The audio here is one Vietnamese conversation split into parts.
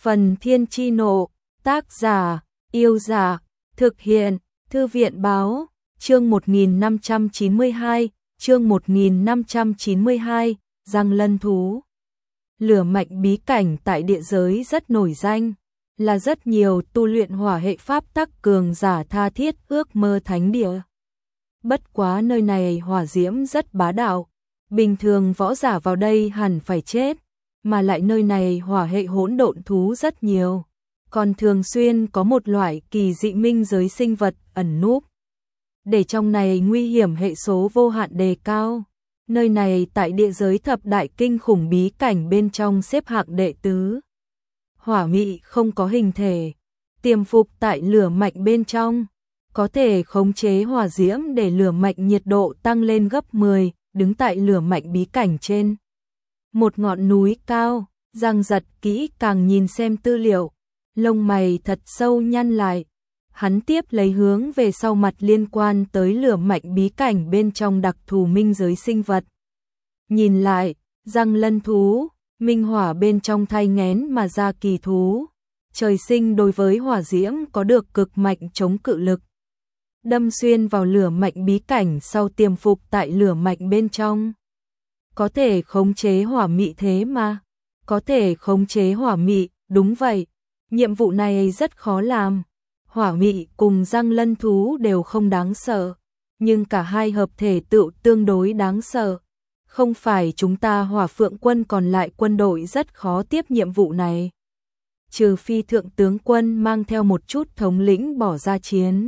Phần Thiên Chi Nộ, tác giả, Yêu Giả, thực hiện, Thư viện Báo, chương 1592, chương 1592, Giang Lân Thú. Lửa Mạch bí cảnh tại địa giới rất nổi danh, là rất nhiều tu luyện hỏa hệ pháp tắc cường giả tha thiết ước mơ thánh địa. Bất quá nơi này hỏa diễm rất bá đạo, bình thường võ giả vào đây hẳn phải chết, mà lại nơi này hỏa hệ hỗn độn thú rất nhiều, còn thường xuyên có một loại kỳ dị minh giới sinh vật ẩn núp. Để trong này nguy hiểm hệ số vô hạn đề cao. Nơi này tại địa giới thập đại kinh khủng bí cảnh bên trong xếp hạng đệ tứ. Hỏa mị không có hình thể, tiềm phục tại lửa mạch bên trong, có thể khống chế hỏa diễm để lửa mạch nhiệt độ tăng lên gấp 10, đứng tại lửa mạch bí cảnh trên một ngọn núi cao. Giang Giật kỹ càng nhìn xem tư liệu, lông mày thật sâu nhăn lại. Hắn tiếp lấy hướng về sau mặt liên quan tới lửa mạch bí cảnh bên trong đặc thù minh giới sinh vật. Nhìn lại, Giang Lân thú, minh hỏa bên trong thai nghén mà ra kỳ thú, trời sinh đối với hỏa diễm có được cực mạnh chống cự lực. Đâm xuyên vào lửa mạch bí cảnh sau tiềm phục tại lửa mạch bên trong. Có thể khống chế hỏa mị thế mà. Có thể khống chế hỏa mị, đúng vậy. Nhiệm vụ này rất khó làm. Hỏa mị cùng Giang Lân thú đều không đáng sợ, nhưng cả hai hợp thể tựu tương đối đáng sợ. Không phải chúng ta Hỏa Phượng quân còn lại quân đội rất khó tiếp nhiệm vụ này. Trừ phi thượng tướng quân mang theo một chút thống lĩnh bỏ ra chiến.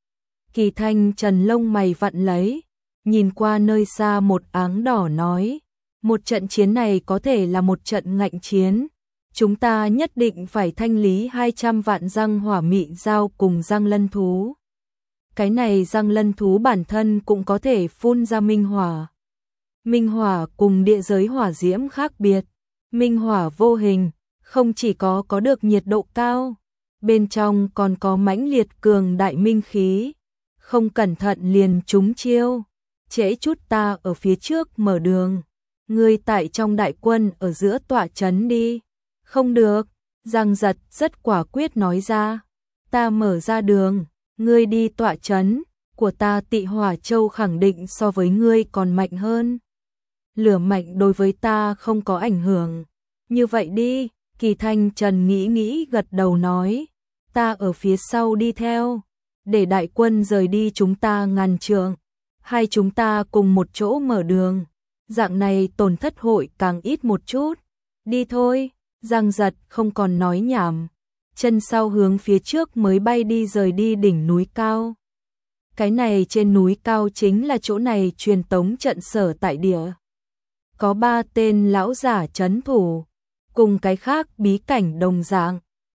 Kỳ Thanh Trần lông mày vặn lấy, nhìn qua nơi xa một áng đỏ nói, một trận chiến này có thể là một trận ngạnh chiến. Chúng ta nhất định phải thanh lý 200 vạn răng hỏa mị giao cùng Giang Lân thú. Cái này Giang Lân thú bản thân cũng có thể phun ra minh hỏa. Minh hỏa cùng địa giới hỏa diễm khác biệt. Minh hỏa vô hình, không chỉ có được nhiệt độ cao, bên trong còn có mãnh liệt cường đại minh khí. Không cẩn thận liền trúng chiêu. Trễ chút ta ở phía trước mở đường. Ngươi tại trong đại quân ở giữa tọa trấn đi. Không được, Giang Giật rất quả quyết nói ra. Ta mở ra đường, ngươi đi tọa trấn, của ta Tị Hỏa Châu khẳng định so với ngươi còn mạnh hơn. Lửa mạnh đối với ta không có ảnh hưởng. Như vậy đi, Kỳ Thanh Trần nghĩ gật đầu nói. Ta ở phía sau đi theo, để đại quân rời đi chúng ta ngàn trượng. Hai chúng ta cùng một chỗ mở đường, dạng này tổn thất hội càng ít một chút. Đi thôi. Giang Giật không còn nói nhảm, chân sau hướng phía trước mới bay đi rời đi đỉnh núi cao. Cái này trên núi cao chính là chỗ này truyền tống trận sở tại địa. Có 3 tên lão giả trấn thủ, cùng cái khác bí cảnh đồng dạng.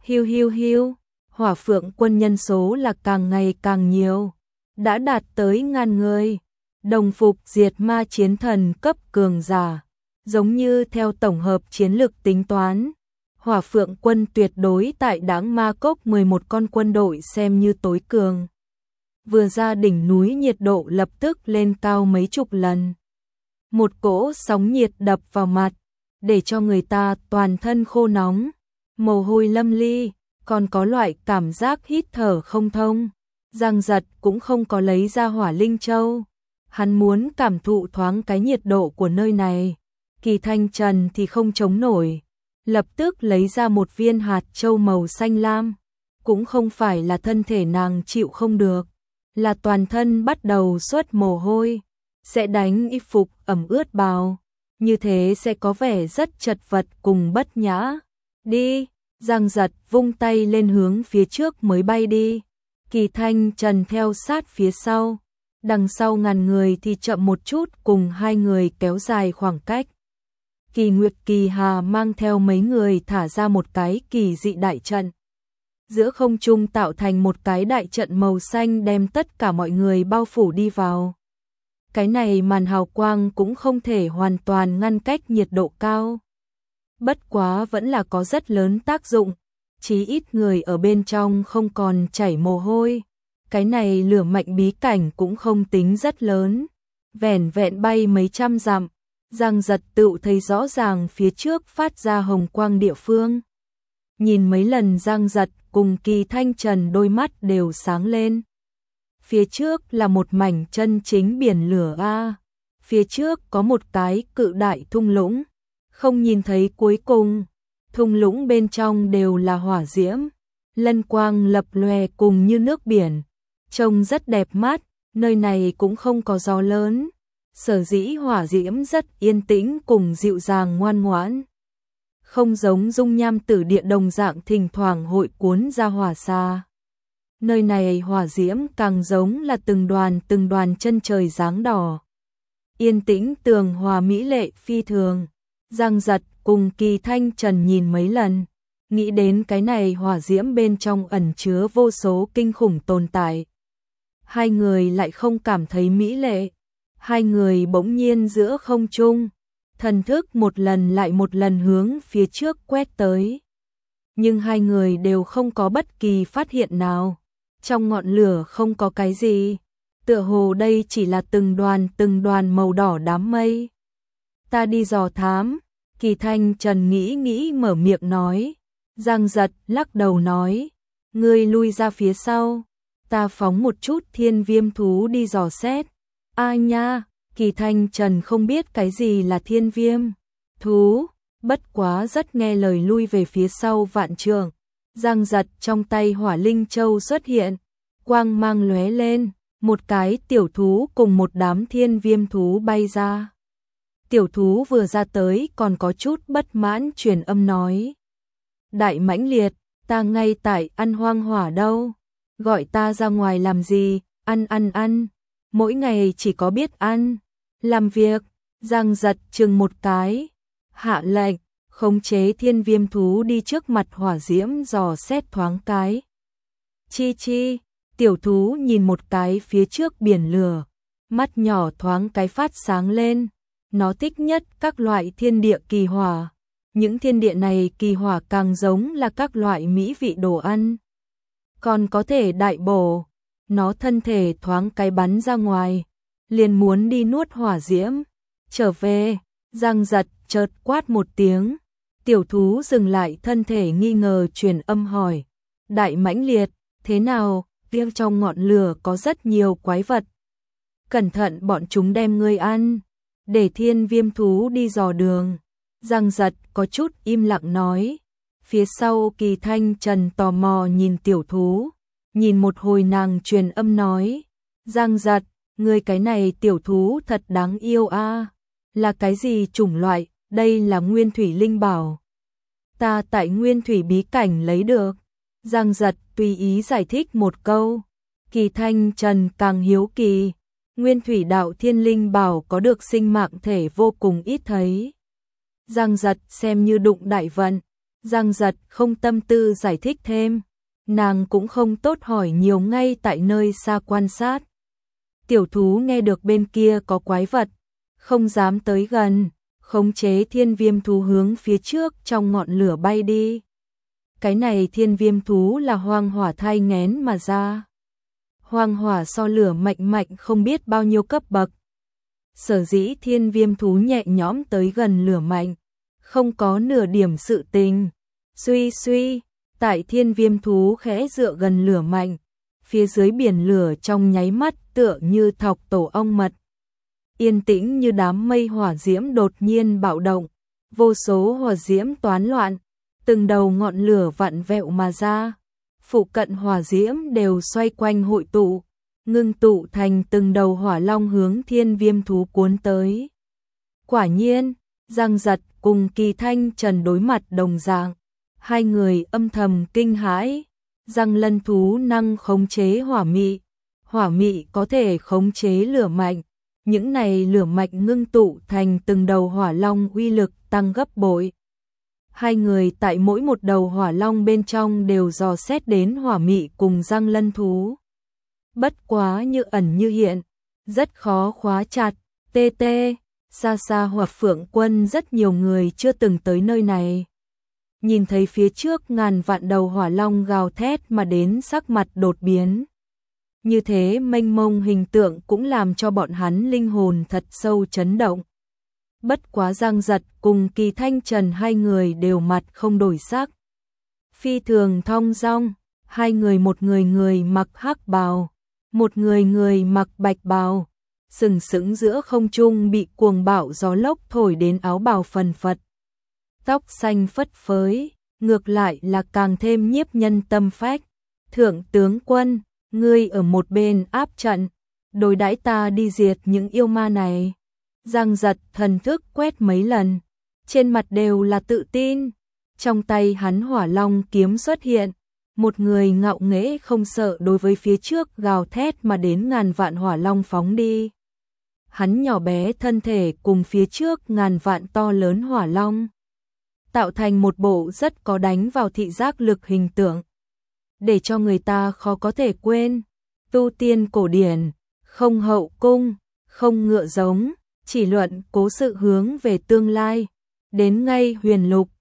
Hiu, Hỏa Phượng quân nhân số là càng ngày càng nhiều, đã đạt tới ngàn người. Đồng phục diệt ma chiến thần cấp cường giả. Giống như theo tổng hợp chiến lược tính toán, Hỏa Phượng quân tuyệt đối tại Đãng Ma Cốc 11 con quân đội xem như tối cường. Vừa ra đỉnh núi nhiệt độ lập tức lên cao mấy chục lần. Một cỗ sóng nhiệt đập vào mặt, để cho người ta toàn thân khô nóng, mồ hôi lâm ly, còn có loại cảm giác hít thở không thông. Giang Giật cũng không có lấy ra Hỏa Linh Châu. Hắn muốn cảm thụ thoáng cái nhiệt độ của nơi này. Kỳ Thanh Trần thì không chống nổi, lập tức lấy ra một viên hạt châu màu xanh lam. Cũng không phải là thân thể nàng chịu không được, là toàn thân bắt đầu xuất mồ hôi, sẽ đánh y phục ẩm ướt bào, như thế sẽ có vẻ rất chật vật cùng bất nhã. Đi, Giang Giật vung tay lên hướng phía trước mới bay đi. Kỳ Thanh Trần theo sát phía sau, đằng sau ngàn người thì chậm một chút cùng hai người kéo dài khoảng cách. Kỳ Nguyệt Kỳ Hà mang theo mấy người thả ra một cái kỳ dị đại trận. Giữa không trung tạo thành một cái đại trận màu xanh đem tất cả mọi người bao phủ đi vào. Cái này màn hào quang cũng không thể hoàn toàn ngăn cách nhiệt độ cao. Bất quá vẫn là có rất lớn tác dụng, chí ít người ở bên trong không còn chảy mồ hôi. Cái này lửa mạnh bí cảnh cũng không tính rất lớn, vẻn vẹn bay mấy trăm dặm. Giang Giật tự thấy rõ ràng phía trước phát ra hồng quang địa phương. nhìn mấy lần Giang Giật cùng Kỳ Thanh Trần đôi mắt đều sáng lên. Phía trước là một mảnh chân chính biển lửa a. Phía trước có một cái cự đại thung lũng, không nhìn thấy cuối cùng. Thung lũng bên trong đều là hỏa diễm, lân quang lập lòe cùng như nước biển, trông rất đẹp mắt. Nơi này cũng không có gió lớn, sở dĩ hỏa diễm rất yên tĩnh cùng dịu dàng ngoan ngoãn. Không giống dung nham tử địa đồng dạng thỉnh thoảng hội cuốn ra hỏa xa. Nơi này hỏa diễm càng giống là từng đoàn chân trời dáng đỏ. Yên tĩnh tường hòa mỹ lệ phi thường. Giang Giật cùng Kỳ Thanh Trần nhìn mấy lần, nghĩ đến cái này hỏa diễm bên trong ẩn chứa vô số kinh khủng tồn tại. Hai người lại không cảm thấy mỹ lệ. Hai người bỗng nhiên giữa không trung, thần thức một lần lại một lần hướng phía trước quét tới. Nhưng hai người đều không có bất kỳ phát hiện nào. Trong ngọn lửa không có cái gì, tựa hồ đây chỉ là từng đoàn màu đỏ đám mây. Ta đi dò thám, Kỳ Thanh Trần nghĩ mở miệng nói. Giang Giật lắc đầu nói, ngươi lui ra phía sau, ta phóng một chút thiên viêm thú đi dò xét. Ai nha, Kỳ Thanh Trần không biết cái gì là thiên viêm thú, bất quá rất nghe lời lui về phía sau vạn trượng. Giang Giật trong tay hỏa linh châu xuất hiện, quang mang lóe lên, một cái tiểu thú cùng một đám thiên viêm thú bay ra. Tiểu thú vừa ra tới còn có chút bất mãn truyền âm nói. Đại mãnh liệt, ta ngay tại ăn hoang hỏa đâu, gọi ta ra ngoài làm gì, ăn, mỗi ngày chỉ có biết ăn, làm việc. Giang Giật chừng một cái, hạ lệnh, khống chế thiên viêm thú đi trước mặt hỏa diễm dò xét thoáng cái. Chi, tiểu thú nhìn một cái phía trước biển lửa, mắt nhỏ thoáng cái phát sáng lên. Nó thích nhất các loại thiên địa kỳ hỏa. Những thiên địa này kỳ hỏa càng giống là các loại mỹ vị đồ ăn, còn có thể đại bổ. Nó thân thể thoáng cái bắn ra ngoài, liền muốn đi nuốt hỏa diễm. Trở về, Giang Giật chợt quát một tiếng. Tiểu thú dừng lại thân thể nghi ngờ truyền âm hỏi. Đại mãnh liệt, thế nào, kia trong ngọn lửa có rất nhiều quái vật. Cẩn thận bọn chúng đem ngươi ăn. Để thiên viêm thú đi dò đường. Giang Giật có chút im lặng nói. Phía sau Kỳ Thanh Trần tò mò nhìn tiểu thú. Nhìn một hồi nàng truyền âm nói. Giang Giật, ngươi cái này tiểu thú thật đáng yêu a. Là cái gì chủng loại, đây là nguyên thủy linh bảo. Ta tại nguyên thủy bí cảnh lấy được. Giang Giật tùy ý giải thích một câu. Kỳ Thanh Trần càng hiếu kỳ. Nguyên thủy đạo thiên linh bảo có được sinh mạng thể vô cùng ít thấy. Giang Giật xem như đụng đại vận. Giang Giật không tâm tư giải thích thêm. Nàng cũng không tốt hỏi nhiều, ngay tại nơi xa quan sát. Tiểu thú nghe được bên kia có quái vật, không dám tới gần, khống chế thiên viêm thú hướng phía trước trong ngọn lửa bay đi. Cái này thiên viêm thú là hoang hỏa thai nghén mà ra. Hoang hỏa so lửa mạnh không biết bao nhiêu cấp bậc. Sở dĩ thiên viêm thú nhẹ nhõm tới gần lửa mạnh, không có nửa điểm sự tình. Suy, tại thiên viêm thú khẽ dựa gần lửa mạnh, phía dưới biển lửa trong nháy mắt tựa như thọc tổ ong mật. Yên tĩnh như đám mây hỏa diễm đột nhiên bạo động, vô số hỏa diễm toán loạn, từng đầu ngọn lửa vặn vẹo mà ra. Phụ cận hỏa diễm đều xoay quanh hội tụ, ngưng tụ thành từng đầu hỏa long hướng thiên viêm thú cuốn tới. Quả nhiên, Giang Giật cùng Kỳ Thanh Trần đối mặt đồng dạng, hai người âm thầm kinh hãi. Giang lân thú năng khống chế hỏa mị có thể khống chế lửa mạnh. Những này lửa mạnh ngưng tụ thành từng đầu hỏa long uy lực tăng gấp bội. Hai người tại mỗi một đầu hỏa long bên trong đều dò xét đến hỏa mị cùng Giang lân thú. Bất quá như ẩn như hiện, rất khó khóa chặt. Xa Hỏa Phượng Quân rất nhiều người chưa từng tới nơi này. Nhìn thấy phía trước ngàn vạn đầu hỏa long gào thét mà đến, sắc mặt đột biến. Như thế mênh mông hình tượng cũng làm cho bọn hắn linh hồn thật sâu chấn động. Bất quá Giang Giật cùng Kỳ Thanh Trần hai người đều mặt không đổi sắc. phi thường thong dong, hai người, một người mặc hắc bào, một người mặc bạch bào, sừng sững giữa không trung, bị cuồng bạo gió lốc thổi đến áo bào phần phật. Tóc xanh phất phới, ngược lại là càng thêm nhiếp nhân tâm phách. Thượng tướng quân, ngươi ở một bên áp trận, đối đãi ta đi diệt những yêu ma này. Giang Giật thần thức quét mấy lần, trên mặt đều là tự tin. Trong tay hắn hỏa long kiếm xuất hiện, một người ngạo nghễ không sợ đối với phía trước gào thét mà đến ngàn vạn hỏa long phóng đi. Hắn nhỏ bé thân thể cùng phía trước ngàn vạn to lớn hỏa long, tạo thành một bộ rất có đánh vào thị giác lực hình tượng, để cho người ta khó có thể quên. Tu tiên cổ điển, không hậu cung, không ngựa giống, chỉ luận cố sự hướng về tương lai. Đến ngay huyền lục,